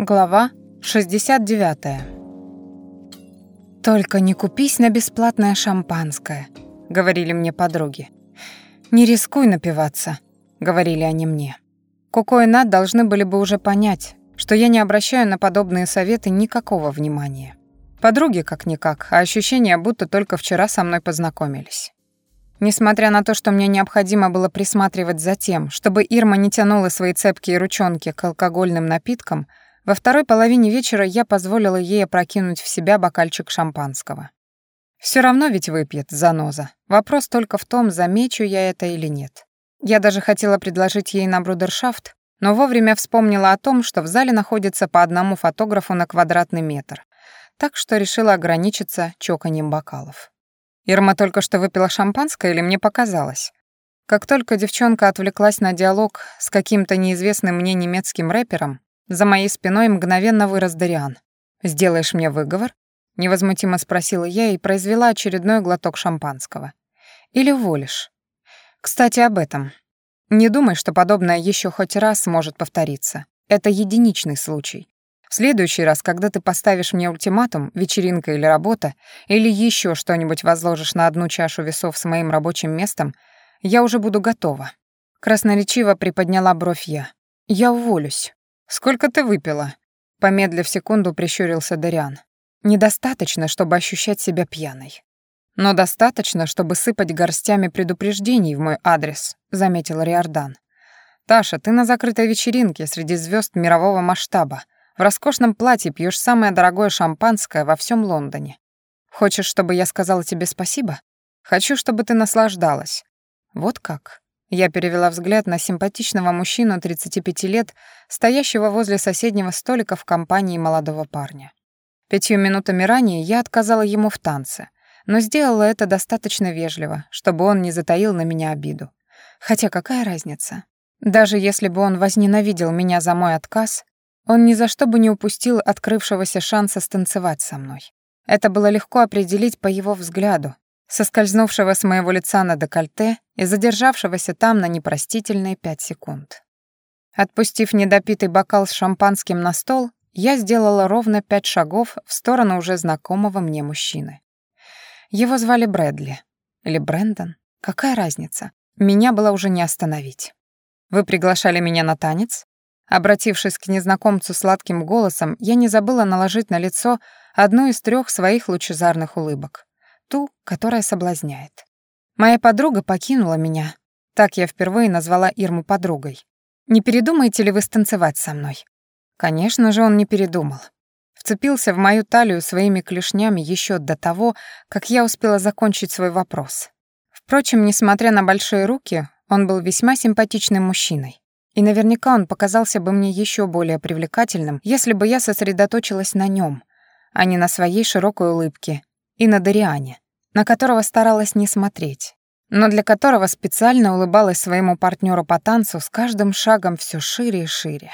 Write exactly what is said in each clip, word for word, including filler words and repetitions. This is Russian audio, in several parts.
Глава шестьдесят девятая. «Только не купись на бесплатное шампанское», — говорили мне подруги. «Не рискуй напиваться», — говорили они мне. Коко и Нат должны были бы уже понять, что я не обращаю на подобные советы никакого внимания. Подруги как-никак, а ощущение, будто только вчера со мной познакомились. Несмотря на то, что мне необходимо было присматривать за тем, чтобы Ирма не тянула свои цепкие ручонки к алкогольным напиткам, во второй половине вечера я позволила ей опрокинуть в себя бокальчик шампанского. Все равно ведь выпьет, заноза. Вопрос только в том, замечу я это или нет. Я даже хотела предложить ей на брудершафт, но вовремя вспомнила о том, что в зале находится по одному фотографу на квадратный метр, так что решила ограничиться чоканьем бокалов. Ирма только что выпила шампанское или мне показалось? Как только девчонка отвлеклась на диалог с каким-то неизвестным мне немецким рэпером, за моей спиной мгновенно вырос Дариан. «Сделаешь мне выговор?» — невозмутимо спросила я и произвела очередной глоток шампанского. «Или уволишь?» «Кстати, об этом. Не думай, что подобное еще хоть раз сможет повториться. Это единичный случай. В следующий раз, когда ты поставишь мне ультиматум, вечеринка или работа, или еще что-нибудь возложишь на одну чашу весов с моим рабочим местом, я уже буду готова». Красноречиво приподняла бровь я. «Я уволюсь». «Сколько ты выпила?» Помедлив секунду, прищурился Дариан. «Недостаточно, чтобы ощущать себя пьяной. Но достаточно, чтобы сыпать горстями предупреждений в мой адрес», — заметил Риордан. «Таша, ты на закрытой вечеринке среди звезд мирового масштаба. В роскошном платье пьешь самое дорогое шампанское во всем Лондоне. Хочешь, чтобы я сказала тебе спасибо? Хочу, чтобы ты наслаждалась». «Вот как?» Я перевела взгляд на симпатичного мужчину тридцати пяти лет, стоящего возле соседнего столика в компании молодого парня. Пятью минутами ранее я отказала ему в танце, но сделала это достаточно вежливо, чтобы он не затаил на меня обиду. Хотя какая разница? Даже если бы он возненавидел меня за мой отказ, он ни за что бы не упустил открывшегося шанса станцевать со мной. Это было легко определить по его взгляду, соскользнувшего с моего лица на декольте и задержавшегося там на непростительные пять секунд. Отпустив недопитый бокал с шампанским на стол, я сделала ровно пять шагов в сторону уже знакомого мне мужчины. Его звали Брэдли. Или Брэндон. Какая разница? Меня было уже не остановить. «Вы приглашали меня на танец?» Обратившись к незнакомцу сладким голосом, я не забыла наложить на лицо одну из трех своих лучезарных улыбок. Ту, которая соблазняет. Моя подруга покинула меня. Так я впервые назвала Ирму подругой. «Не передумаете ли вы станцевать со мной?» Конечно же, он не передумал. Вцепился в мою талию своими клешнями еще до того, как я успела закончить свой вопрос. Впрочем, несмотря на большие руки, он был весьма симпатичным мужчиной. И наверняка он показался бы мне еще более привлекательным, если бы я сосредоточилась на нем, а не на своей широкой улыбке и на Дариане, на которого старалась не смотреть, но для которого специально улыбалась своему партнеру по танцу с каждым шагом все шире и шире.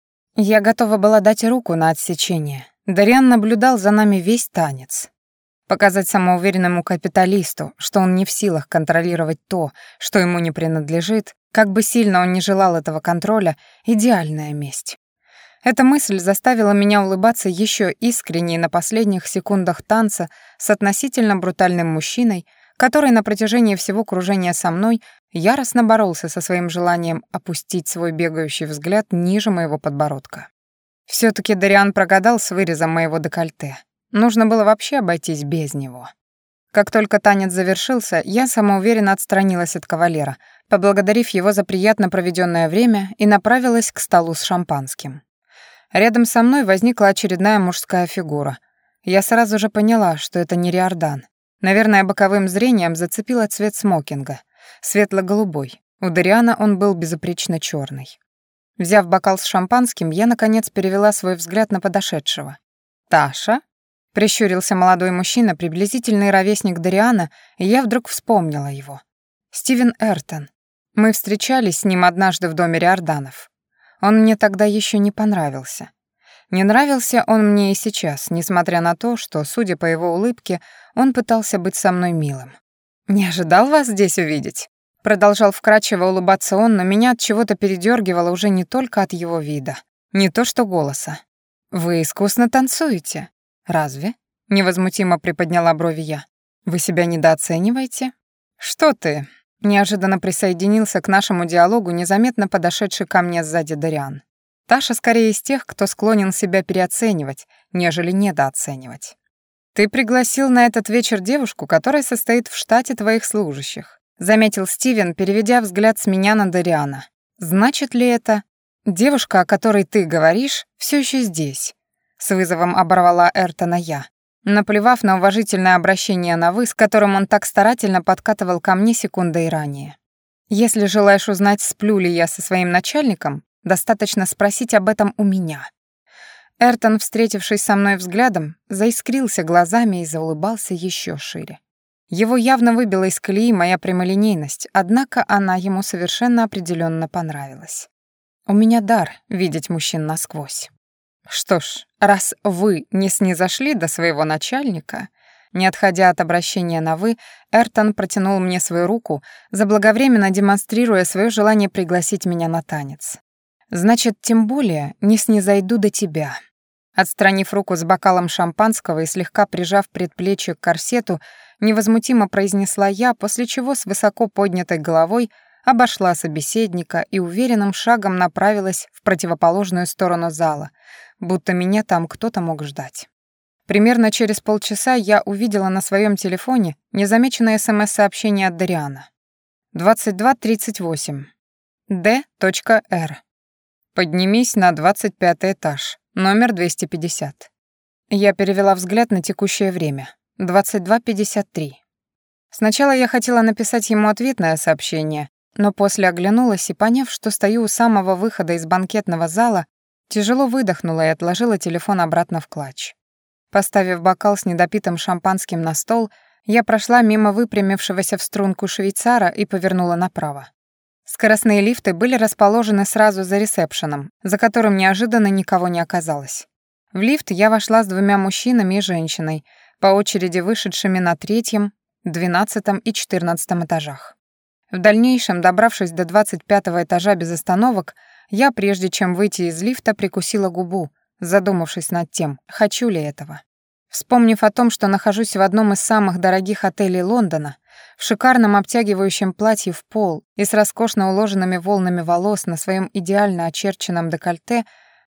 Я готова была дать руку на отсечение. Дариан наблюдал за нами весь танец. Показать самоуверенному капиталисту, что он не в силах контролировать то, что ему не принадлежит, как бы сильно он не желал этого контроля, идеальная месть. Эта мысль заставила меня улыбаться еще искреннее на последних секундах танца с относительно брутальным мужчиной, который на протяжении всего кружения со мной яростно боролся со своим желанием опустить свой бегающий взгляд ниже моего подбородка. Все-таки Дариан прогадал с вырезом моего декольте. Нужно было вообще обойтись без него. Как только танец завершился, я самоуверенно отстранилась от кавалера, поблагодарив его за приятно проведенное время, и направилась к столу с шампанским. Рядом со мной возникла очередная мужская фигура. Я сразу же поняла, что это не Риордан. Наверное, боковым зрением зацепила цвет смокинга. Светло-голубой. У Дариана он был безупречно черный. Взяв бокал с шампанским, я, наконец, перевела свой взгляд на подошедшего. «Таша?» — прищурился молодой мужчина, приблизительный ровесник Дариана, и я вдруг вспомнила его. Стивен Эртон. Мы встречались с ним однажды в доме Риорданов. Он мне тогда еще не понравился. Не нравился он мне и сейчас, несмотря на то, что, судя по его улыбке, он пытался быть со мной милым. «Не ожидал вас здесь увидеть?» Продолжал вкрадчиво улыбаться он, но меня от чего-то передёргивало уже не только от его вида, не то что голоса. «Вы искусно танцуете». «Разве?» — невозмутимо приподняла брови я. «Вы себя недооцениваете?» «Что ты?» — неожиданно присоединился к нашему диалогу незаметно подошедший ко мне сзади Дариан. Таша скорее из тех, кто склонен себя переоценивать, нежели недооценивать. «Ты пригласил на этот вечер девушку, которая состоит в штате твоих служащих», заметил Стивен, переведя взгляд с меня на Дариана. «Значит ли это, девушка, о которой ты говоришь, все еще здесь?» С вызовом оборвала Эртона я, наплевав на уважительное обращение на «вы», с которым он так старательно подкатывал ко мне секундой ранее. «Если желаешь узнать, сплю ли я со своим начальником, достаточно спросить об этом у меня». Эртон, встретившись со мной взглядом, заискрился глазами и заулыбался еще шире. Его явно выбила из колеи моя прямолинейность, однако она ему совершенно определенно понравилась. У меня дар видеть мужчин насквозь. Что ж, раз вы не снизошли до своего начальника, не отходя от обращения на «вы», Эртон протянул мне свою руку, заблаговременно демонстрируя свое желание пригласить меня на танец. «Значит, тем более не снизойду до тебя». Отстранив руку с бокалом шампанского и слегка прижав предплечье к корсету, невозмутимо произнесла я, после чего с высоко поднятой головой обошла собеседника и уверенным шагом направилась в противоположную сторону зала, будто меня там кто-то мог ждать. Примерно через полчаса я увидела на своем телефоне незамеченное СМС-сообщение от Дариана. двадцать два тридцать восемь. Д.Р. Поднимись на двадцать пятый этаж, номер двести пятьдесят. Я перевела взгляд на текущее время. двадцать два пятьдесят три. Сначала я хотела написать ему ответное сообщение, но после оглянулась и, поняв, что стою у самого выхода из банкетного зала, тяжело выдохнула и отложила телефон обратно в клатч. Поставив бокал с недопитым шампанским на стол, я прошла мимо выпрямившегося в струнку швейцара и повернула направо. Скоростные лифты были расположены сразу за ресепшеном, за которым неожиданно никого не оказалось. В лифт я вошла с двумя мужчинами и женщиной, по очереди вышедшими на третьем, двенадцатом и четырнадцатом этажах. В дальнейшем, добравшись до двадцать пятого этажа без остановок, я, прежде чем выйти из лифта, прикусила губу, задумавшись над тем, хочу ли этого. Вспомнив о том, что нахожусь в одном из самых дорогих отелей Лондона, в шикарном обтягивающем платье в пол и с роскошно уложенными волнами волос на своем идеально очерченном декольте,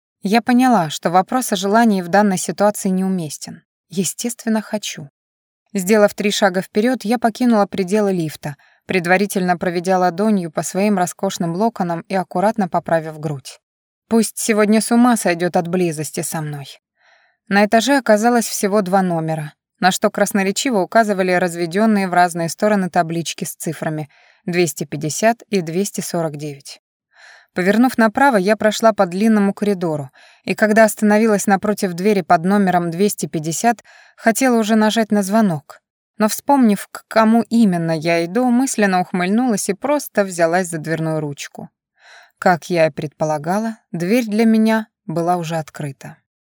я поняла, что вопрос о желании в данной ситуации неуместен. Естественно, хочу. Сделав три шага вперед, я покинула пределы лифта, предварительно проведя ладонью по своим роскошным локонам и аккуратно поправив грудь. Пусть сегодня с ума сойдет от близости со мной. На этаже оказалось всего два номера, на что красноречиво указывали разведенные в разные стороны таблички с цифрами двести пятьдесят и двести сорок девять. Повернув направо, я прошла по длинному коридору, и когда остановилась напротив двери под номером двести пятьдесят, хотела уже нажать на звонок. Но, вспомнив, к кому именно я иду, мысленно ухмыльнулась и просто взялась за дверную ручку. Как я и предполагала, дверь для меня была уже открыта.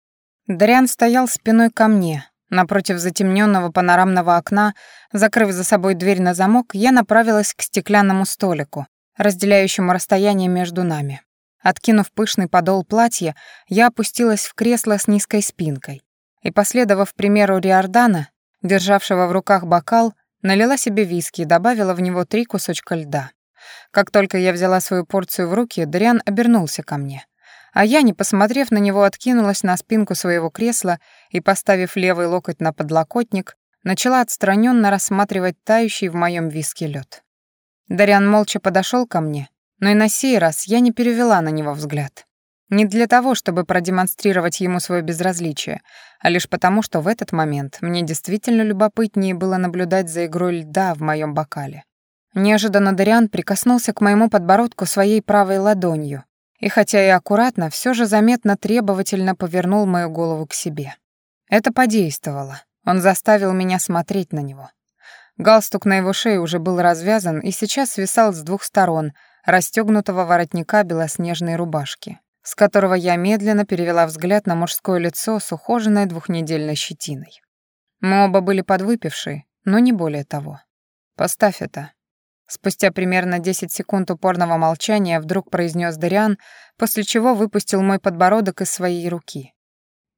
Дариан стоял спиной ко мне. Напротив затемненного панорамного окна, закрыв за собой дверь на замок, я направилась к стеклянному столику, разделяющему расстояние между нами. Откинув пышный подол платья, я опустилась в кресло с низкой спинкой и, последовав примеру Риордана, державшего в руках бокал, налила себе виски и добавила в него три кусочка льда. Как только я взяла свою порцию в руки, Дариан обернулся ко мне, а я, не посмотрев на него, откинулась на спинку своего кресла и, поставив левый локоть на подлокотник, начала отстраненно рассматривать тающий в моем виске лед. Дариан молча подошел ко мне, но и на сей раз я не перевела на него взгляд. Не для того, чтобы продемонстрировать ему свое безразличие, а лишь потому, что в этот момент мне действительно любопытнее было наблюдать за игрой льда в моем бокале. Неожиданно Дариан прикоснулся к моему подбородку своей правой ладонью, и хотя и аккуратно, все же заметно требовательно повернул мою голову к себе. Это подействовало. Он заставил меня смотреть на него. Галстук на его шее уже был развязан и сейчас свисал с двух сторон расстёгнутого воротника белоснежной рубашки, с которого я медленно перевела взгляд на мужское лицо с ухоженной двухнедельной щетиной. Мы оба были подвыпившие, но не более того. «Поставь это». Спустя примерно десять секунд упорного молчания вдруг произнес Дариан, после чего выпустил мой подбородок из своей руки.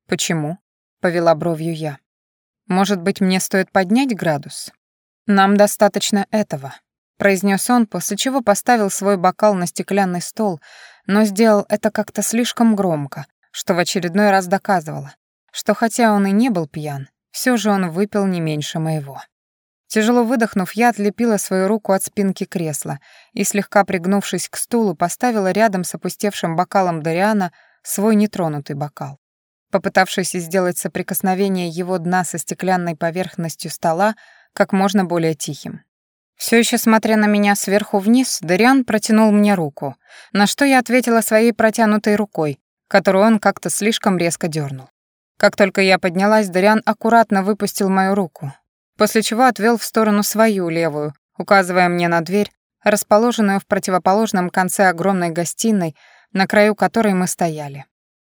«Почему?» — повела бровью я. «Может быть, мне стоит поднять градус?» «Нам достаточно этого», — произнес он, после чего поставил свой бокал на стеклянный стол, но сделал это как-то слишком громко, что в очередной раз доказывало, что хотя он и не был пьян, все же он выпил не меньше моего. Тяжело выдохнув, я отлепила свою руку от спинки кресла и, слегка пригнувшись к стулу, поставила рядом с опустевшим бокалом Дариана свой нетронутый бокал. Попытавшись сделать соприкосновение его дна со стеклянной поверхностью стола как можно более тихим. Все еще смотря на меня сверху вниз, Дариан протянул мне руку, на что я ответила своей протянутой рукой, которую он как-то слишком резко дернул. Как только я поднялась, Дариан аккуратно выпустил мою руку, после чего отвел в сторону свою левую, указывая мне на дверь, расположенную в противоположном конце огромной гостиной, на краю которой мы стояли.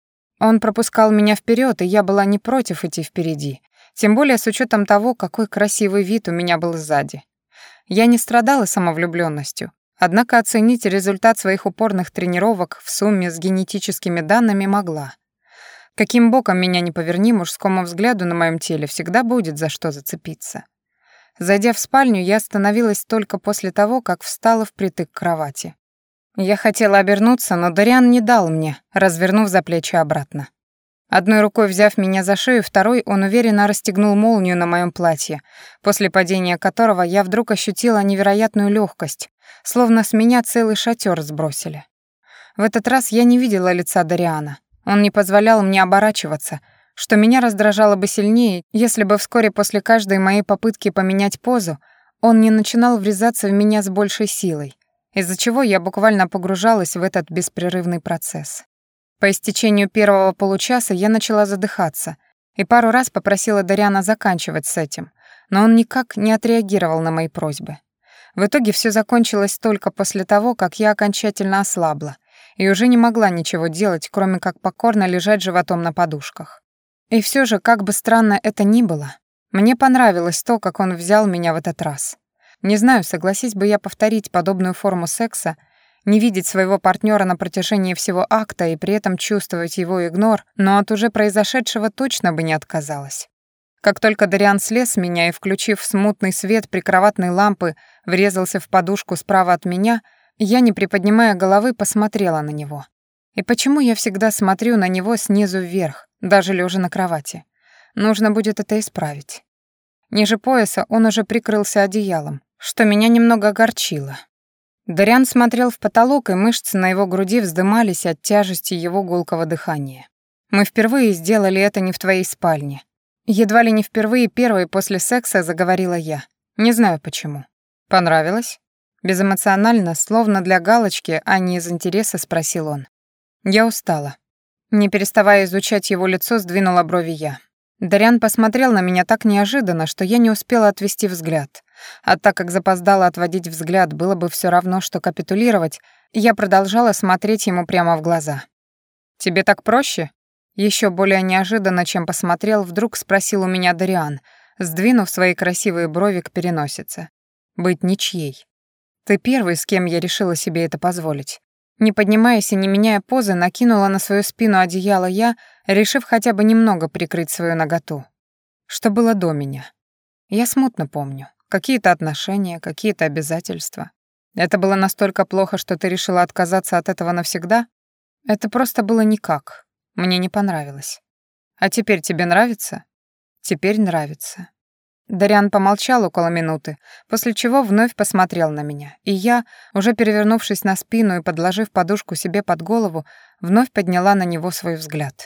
Он пропускал меня вперед, и я была не против идти впереди, тем более с учетом того, какой красивый вид у меня был сзади. Я не страдала самовлюбленностью, однако оценить результат своих упорных тренировок в сумме с генетическими данными могла. Каким боком меня не поверни, мужскому взгляду на моем теле всегда будет за что зацепиться. Зайдя в спальню, я остановилась только после того, как встала впритык к кровати. Я хотела обернуться, но Дариан не дал мне, развернув за плечи обратно. Одной рукой взяв меня за шею, второй он уверенно расстегнул молнию на моем платье, после падения которого я вдруг ощутила невероятную легкость, словно с меня целый шатер сбросили. В этот раз я не видела лица Дариана. Он не позволял мне оборачиваться, что меня раздражало бы сильнее, если бы вскоре после каждой моей попытки поменять позу он не начинал врезаться в меня с большей силой, из-за чего я буквально погружалась в этот беспрерывный процесс. По истечению первого получаса я начала задыхаться и пару раз попросила Дариана заканчивать с этим, но он никак не отреагировал на мои просьбы. В итоге все закончилось только после того, как я окончательно ослабла и уже не могла ничего делать, кроме как покорно лежать животом на подушках. И все же, как бы странно это ни было, мне понравилось то, как он взял меня в этот раз. Не знаю, согласись бы я повторить подобную форму секса, не видеть своего партнера на протяжении всего акта и при этом чувствовать его игнор, но от уже произошедшего точно бы не отказалась. Как только Дариан слез с меня и, включив смутный свет прикроватной лампы, врезался в подушку справа от меня, я, не приподнимая головы, посмотрела на него. И почему я всегда смотрю на него снизу вверх, даже лежа на кровати? Нужно будет это исправить. Ниже пояса он уже прикрылся одеялом, что меня немного огорчило. Дариан смотрел в потолок, и мышцы на его груди вздымались от тяжести его гулкого дыхания. «Мы впервые сделали это не в твоей спальне». Едва ли не впервые первой после секса заговорила я. Не знаю почему. «Понравилось?» Безэмоционально, словно для галочки, а не из интереса, спросил он. Я устала. Не переставая изучать его лицо, сдвинула брови я. Дариан посмотрел на меня так неожиданно, что я не успела отвести взгляд. А так как запоздала отводить взгляд было бы все равно, что капитулировать, я продолжала смотреть ему прямо в глаза. «Тебе так проще?» Еще более неожиданно, чем посмотрел, вдруг спросил у меня Дариан, сдвинув свои красивые брови к переносице. «Быть ничьей. Ты первый, с кем я решила себе это позволить». Не поднимаясь и не меняя позы, накинула на свою спину одеяло я, решив хотя бы немного прикрыть свою наготу. Что было до меня? Я смутно помню. Какие-то отношения, какие-то обязательства. Это было настолько плохо, что ты решила отказаться от этого навсегда? Это просто было никак. Мне не понравилось. А теперь тебе нравится? Теперь нравится. Дариан помолчал около минуты, после чего вновь посмотрел на меня, и я, уже перевернувшись на спину и подложив подушку себе под голову, вновь подняла на него свой взгляд.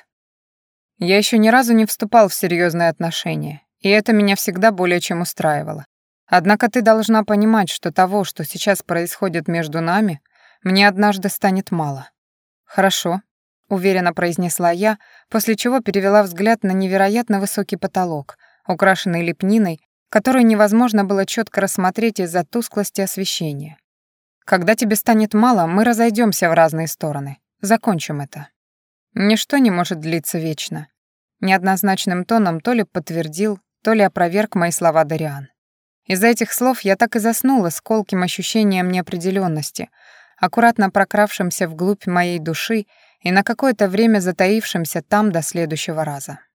Я еще ни разу не вступал в серьезные отношения, и это меня всегда более чем устраивало. Однако ты должна понимать, что того, что сейчас происходит между нами, мне однажды станет мало. Хорошо, уверенно произнесла я, после чего перевела взгляд на невероятно высокий потолок, украшенный лепниной, которую невозможно было четко рассмотреть из-за тусклости освещения. Когда тебе станет мало, мы разойдемся в разные стороны. Закончим это. Ничто не может длиться вечно. Неоднозначным тоном то ли подтвердил, то ли опроверг мои слова Дариан. Из-за этих слов я так и заснула с колким ощущением неопределенности, аккуратно прокравшимся вглубь моей души и на какое-то время затаившимся там до следующего раза.